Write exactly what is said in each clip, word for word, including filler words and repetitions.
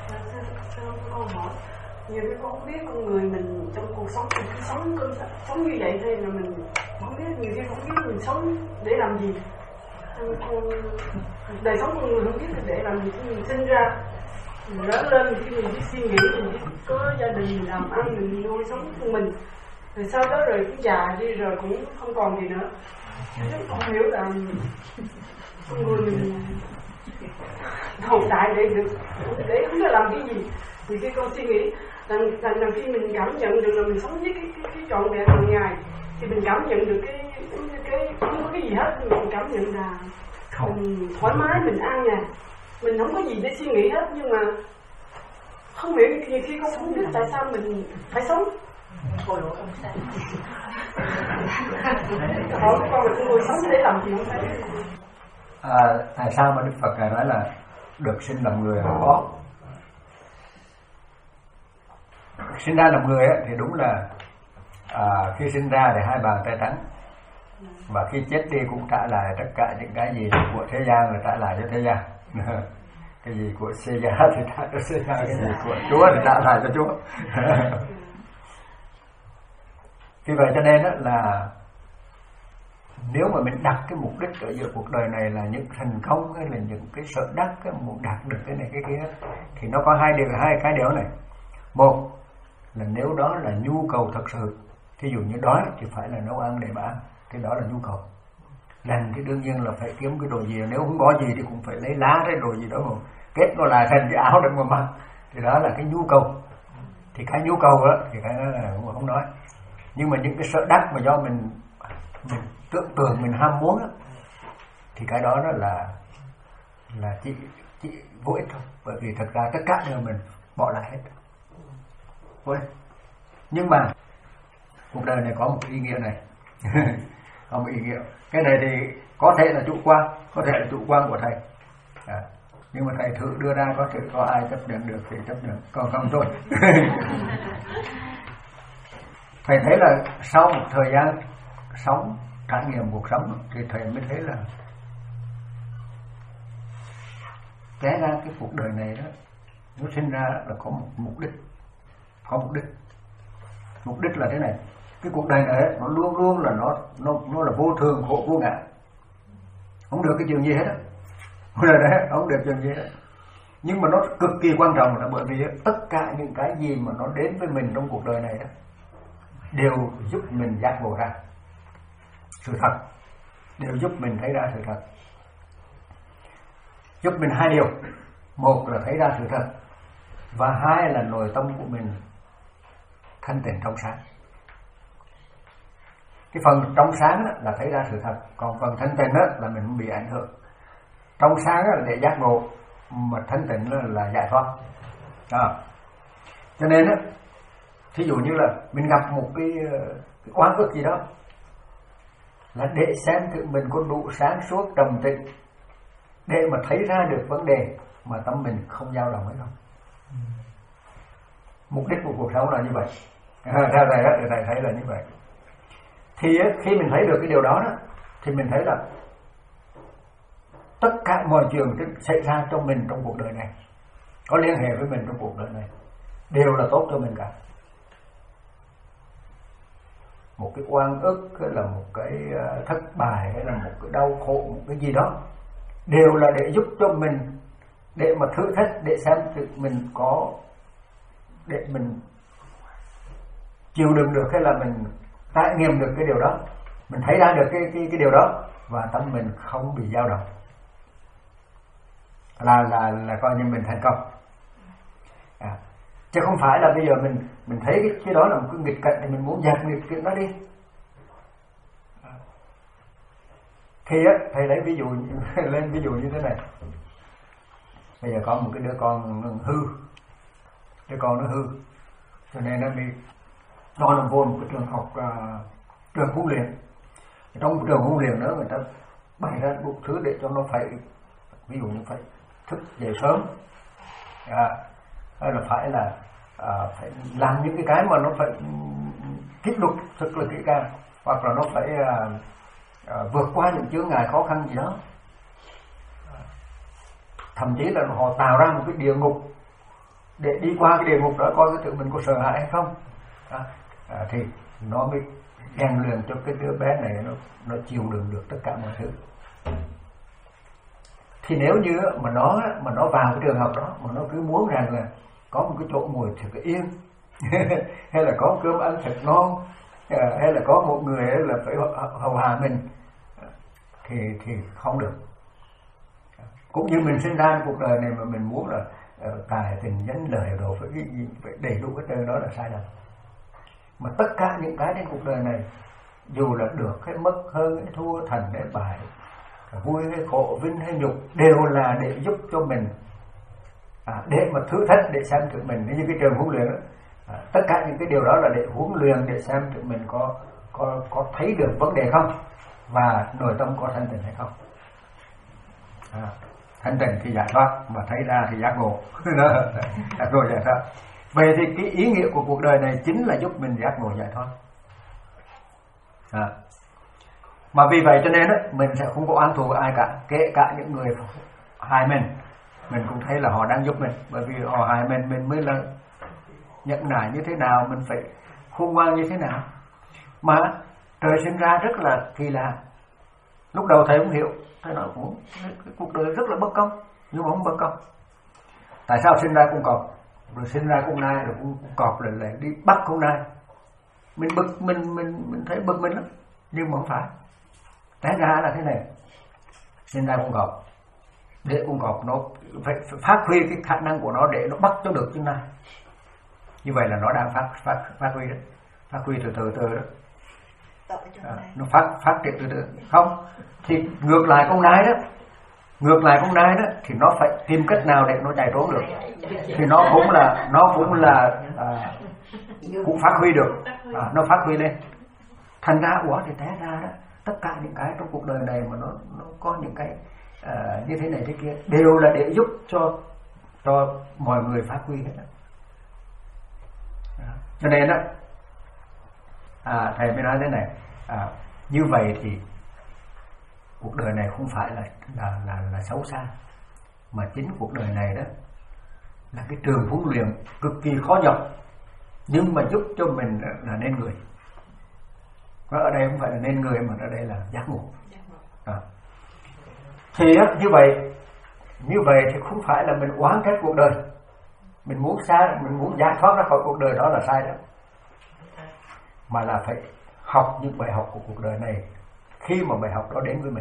Con hỏi nhiều cái con không biết con người mình trong cuộc sống mình cứ sống cứ sống như vậy thôi là mình không biết, nhiều khi không biết mình sống để làm gì. Con đời sống con người không biết để làm gì, mình sinh ra mình lớn lên thì mình biết suy nghĩ, mình biết có gia đình mình làm ăn, mình nuôi sống của mình, rồi sau đó rồi cũng già đi rồi cũng không còn gì nữa. Con hiểu là con người mình tồn tại để được, để không biết làm cái gì. Thì khi con suy nghĩ rằng, rằng, rằng khi mình cảm nhận được là mình sống với cái, cái, cái trọn vẹn hàng ngày thì mình cảm nhận được cái, cái, cái không có cái gì hết, mình cảm nhận là mình thoải mái, mình an nhàn, mình không có gì để suy nghĩ hết. Nhưng mà không hiểu nhiều khi con không biết tại sao mình phải sống. Hồi lộ không sao. Hỏi con là con người sống để làm gì không phải. À, tại sao mà Đức Phật Ngài nói là được sinh làm người là có? Sinh ra làm người ấy, thì đúng là à, khi sinh ra thì hai bàn tay trắng, và khi chết đi cũng trả lại tất cả những cái gì của thế gian là trả lại cho thế gian. Cái gì của thế gian thì trả cho thế gian, cái gì của Chúa thì trả lại cho Chúa. Vì vậy cho nên là nếu mà mình đặt cái mục đích ở giữa cuộc đời này là những thành công hay là những cái sở đắc, cái muốn đạt được cái này cái kia, thì nó có hai điều, hai cái điều này. Một là nếu đó là nhu cầu thật sự, thí dụ như đói thì phải là nấu ăn để mà ăn, cái đó là nhu cầu. Lần thì đương nhiên là phải kiếm cái đồ gì, nếu không có gì thì cũng phải lấy lá cái đồ gì đó mà kết nó lại thành cái áo để mà mặc, thì đó là cái nhu cầu. Thì cái nhu cầu đó thì cái đó là không, không nói. Nhưng mà những cái sở đắc mà do mình mình tưởng tượng, mình ham muốn đó, thì cái đó đó là là chỉ chỉ vô ích thôi, bởi vì thật ra tất cả đều mình bỏ lại hết. Ôi. Nhưng mà cuộc đời này có một ý nghĩa này. Có một ý nghĩa. Cái này thì có thể là chủ quan, có thể là chủ quan của thầy. À, nhưng mà thầy thử đưa ra có thể có ai chấp nhận được thì chấp nhận, còn không thôi. Thầy thấy là sau một thời gian sống, trải nghiệm cuộc sống thì thầy mới thấy là té ra cái cuộc đời này đó, nó sinh ra là có một mục đích. Có mục đích. Mục đích là thế này. Cái cuộc đời này nó luôn luôn là nó nó nó là vô thường, khổ vô ngã. Không được cái chuyện gì hết á. Cuộc đời này không được chuyện gì hết. Nhưng mà nó cực kỳ quan trọng là bởi vì tất cả những cái gì mà nó đến với mình trong cuộc đời này đó đều giúp mình giác ngộ ra sự thật, đều giúp mình thấy ra sự thật. Giúp mình hai điều. Một là thấy ra sự thật, và hai là nội tâm của mình thanh tịnh trong sáng. Cái phần trong sáng là thấy ra sự thật, còn phần thanh tịnh là mình không bị ảnh hưởng. Trong sáng là để giác ngộ, mà thanh tịnh là giải thoát. À. Cho nên á, thí dụ như là mình gặp một cái, cái oan ức gì đó, là để xem thử mình có đủ sáng suốt trầm tĩnh để mà thấy ra được vấn đề mà tâm mình không dao động hay không. Mục đích của cuộc sống là như vậy. Theo thầy đó, thầy thấy là như vậy. Thì khi mình thấy được cái điều đó, đó thì mình thấy là tất cả mọi chuyện xảy ra trong mình trong cuộc đời này, có liên hệ với mình trong cuộc đời này, đều là tốt cho mình cả. Một cái oan ức hay là một cái thất bại hay là một cái đau khổ, một cái gì đó, đều là để giúp cho mình, để mà thử thách, để xem tự mình có, để mình chịu đựng được hay là mình trải nghiệm được cái điều đó, mình thấy ra được cái cái cái điều đó, và tâm mình không bị dao động, là là là coi như mình thành công. À, chứ không phải là bây giờ mình mình thấy cái, cái đó là một cái nghịch cảnh thì mình muốn dẹp nghịch cảnh đó đi. À. Thì á, thầy lấy ví dụ lên ví dụ như thế này. Bây giờ có một cái đứa con hư, đứa con nó hư, cho nên nó bị nó làm vô một cái trường học, uh, trường huấn luyện. Trong trường huấn luyện đó người ta bày ra một thứ để cho nó phải, ví dụ như phải thức dậy sớm, à, hay là phải là à, phải làm những cái cái mà nó phải kích luật thật là kỹ càng, hoặc là nó phải à, à, vượt qua những chướng ngại khó khăn gì đó. Thậm chí là họ tạo ra một cái địa ngục để đi qua cái địa ngục đó coi cái tự mình có sợ hãi hay không. À, à, thì nó mới rèn luyện cho cái đứa bé này nó nó chịu đựng được tất cả mọi thứ. Thì nếu như mà nó mà nó vào cái trường học đó mà nó cứ muốn rằng là có một cái chỗ ngồi thật yên hay là có cơm ăn thật ngon, hay là có một người là phải hầu hạ mình, thì thì không được. Cũng như mình sinh ra cuộc đời này mà mình muốn là tài tình danh lợi đồ phải cái gì phải đầy đủ cái đời đó là sai lầm. Mà tất cả những cái trên cuộc đời này, dù là được hay mất, hơn hay thua, thành hay bại, vui hay khổ, vinh hay nhục, đều là để giúp cho mình, à, để mà thử thách, để xem thử mình như cái trường huấn luyện đó. À, tất cả những cái điều đó là để huấn luyện, để xem thử mình có có có thấy được vấn đề không, và nội tâm có thanh tịnh hay không. À, thanh tịnh thì giải thoát, mà thấy ra thì giác ngộ. Giác ngộ giải thoát. Vậy thì cái ý nghĩa của cuộc đời này chính là giúp mình giác ngộ giải thoát. À. Mà vì vậy cho nên đó, mình sẽ không có oán thù ai cả, kể cả những người hại mình, mình cũng thấy là họ đang giúp mình, bởi vì họ hại mình, mình mới là nhận nại như thế nào, mình phải khôn ngoan như thế nào. Mà trời sinh ra rất là kỳ lạ. Lúc đầu thầy không hiểu, thầy nói cũng cái cuộc đời rất là bất công, nhưng mà không bất công. Tại sao sinh ra con cọp, rồi sinh ra con nai, rồi con cọp lại lại đi bắt con nai? Mình bực, mình mình mình thấy bực mình lắm, nhưng mà không phải. Té ra là thế này, sinh ra con cọp, để con cọp nó phải phát huy cái khả năng của nó để nó bắt cho được con nai. Như vậy là nó đang phát phát phát huy đó, phát huy từ từ từ đó. À, nó phát phát triển từ từ. Không thì ngược lại con nai đó, ngược lại con nai đó thì nó phải tìm cách nào để nó chạy trốn được, thì nó cũng là nó cũng là à, cũng phát huy được, à, nó phát huy lên. Thành ra ủa thì té ra đó, tất cả những cái trong cuộc đời này mà nó nó có những cái à, như thế này thế kia đều là để giúp cho cho mọi người phát huy hết đó. À, cho nên đó à, thầy mới nói thế này, à, như vậy thì cuộc đời này không phải là là là, là xấu xa, mà chính cuộc đời này đó là cái trường huấn luyện cực kỳ khó nhọc, nhưng mà giúp cho mình là nên người. Và ở đây không phải là nên người, mà ở đây là giác ngộ. À. Thì như vậy, như vậy thì không phải là mình oán trách cuộc đời, mình muốn xa, mình muốn giải thoát ra khỏi cuộc đời đó là sai đó, mà là phải học những bài học của cuộc đời này khi mà bài học đó đến với mình.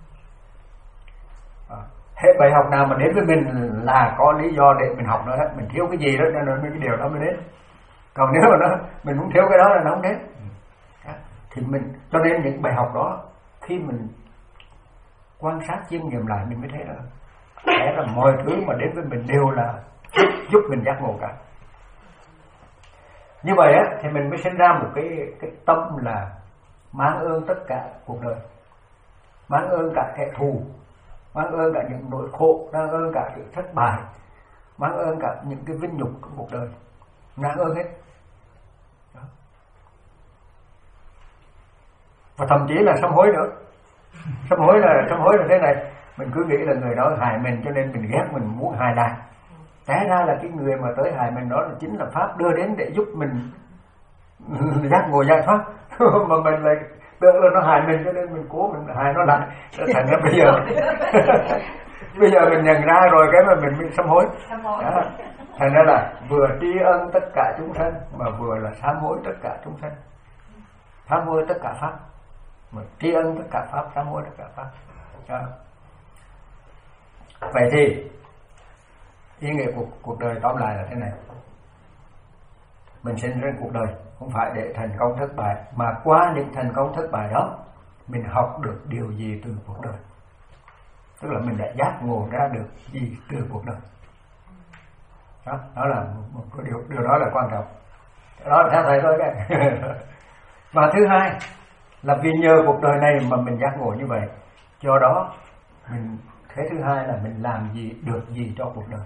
À, hết bài học nào mà đến với mình là có lý do để mình học nữa hết, mình thiếu cái gì đó nên cái điều đó mới đến. Còn nếu mà nó mình muốn thiếu cái đó là nó không đến. À, thì mình cho nên những bài học đó khi mình quan sát chiêm nghiệm lại mình mới thấy là thế là mọi thứ mà đến với mình đều là giúp, giúp mình giác ngộ cả. Như vậy á thì mình mới sinh ra một cái cái tâm là mang ơn tất cả cuộc đời, mang ơn cả kẻ thù, mang ơn cả những nỗi khổ, mang ơn cả sự thất bại, mang ơn cả những cái vinh nhục của cuộc đời, mang ơn hết. Đó. Và thậm chí là sám hối nữa. Sám hối là sám hối là thế này, mình cứ nghĩ là người đó hại mình cho nên mình ghét, mình muốn hại lại. Té ra là cái người mà tới hại mình đó là chính là pháp đưa đến để giúp mình giác ngộ giải thoát. Mà mình lại tưởng là nó hại mình cho nên mình cố mình hại nó lại. Thành ra bây giờ bây giờ mình nhận ra rồi cái mà mình bị sám hối. Đó. Thành ra là vừa tri ân tất cả chúng sanh mà vừa là sám hối tất cả chúng sanh. Sám hối tất cả pháp, mà tri ân tất cả pháp, sám hối tất cả pháp. Đó. Vậy thì ý nghĩa của cuộc đời tóm lại là thế này: mình sinh ra cuộc đời không phải để thành công thất bại, mà qua những thành công thất bại đó mình học được điều gì từ cuộc đời, tức là mình đã giác ngộ ra được gì từ cuộc đời. Đó, đó là một cái điều, điều đó là quan trọng. Đó là theo thầy thôi cái. Và thứ hai là vì nhờ cuộc đời này mà mình giác ngộ như vậy, do đó mình thế thứ hai là mình làm gì được gì cho cuộc đời.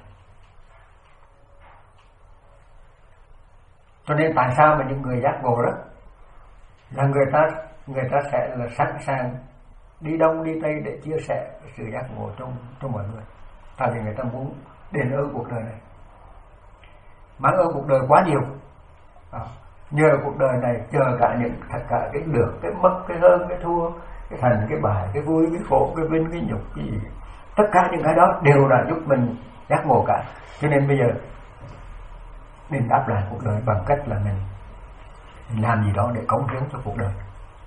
Cho nên tại sao mà những người giác ngộ đó là người ta người ta sẽ là sẵn sàng đi đông đi tây để chia sẻ sự giác ngộ trong trong mọi người, tại vì người ta muốn đền ơn cuộc đời này. mang ơn cuộc đời quá nhiều. À, nhờ cuộc đời này, nhờ cả những tất cả cái được, cái mất, cái hơn, cái thua, cái thành, cái bại, cái vui, cái khổ, cái vinh, cái nhục, cái gì, tất cả những cái đó đều là giúp mình giác ngộ cả. Cho nên bây giờ mình đáp lại cuộc đời bằng cách là mình, mình làm gì đó để cống hiến cho cuộc đời.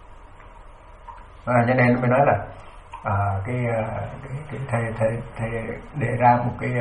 À, cho nên mình nói là à, cái, cái, cái thầy, thầy, thầy đề ra một cái,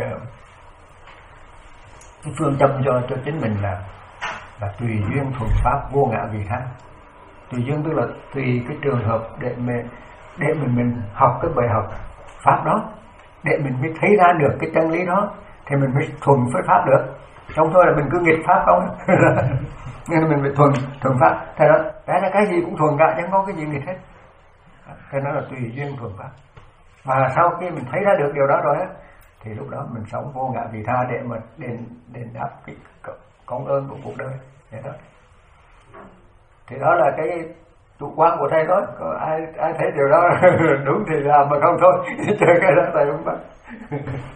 cái phương châm cho cho chính mình là là tùy duyên thuần pháp, vô ngã vị tha. Tùy duyên tức là tùy cái trường hợp để mình để mình mình học cái bài học pháp đó, để mình mới thấy ra được cái chân lý đó, thì mình mới thuần với pháp được. Không thôi là mình cứ nghịch pháp không. Nên mình phải thuần thuần pháp. Thế đó, cái là cái gì cũng thuần cả, chẳng có cái gì nghịch hết. Thế nó là tùy duyên thuần pháp. Và sau khi mình thấy ra được điều đó rồi á, thì lúc đó mình sống vô ngã vị tha để mà đền đền đáp cái công ơn của cuộc đời. Thế đó. Thì đó là cái chủ quan của thầy đó. Có ai ai thấy điều đó đúng thì làm, mà không thôi chơi cái đó thầy không bắt.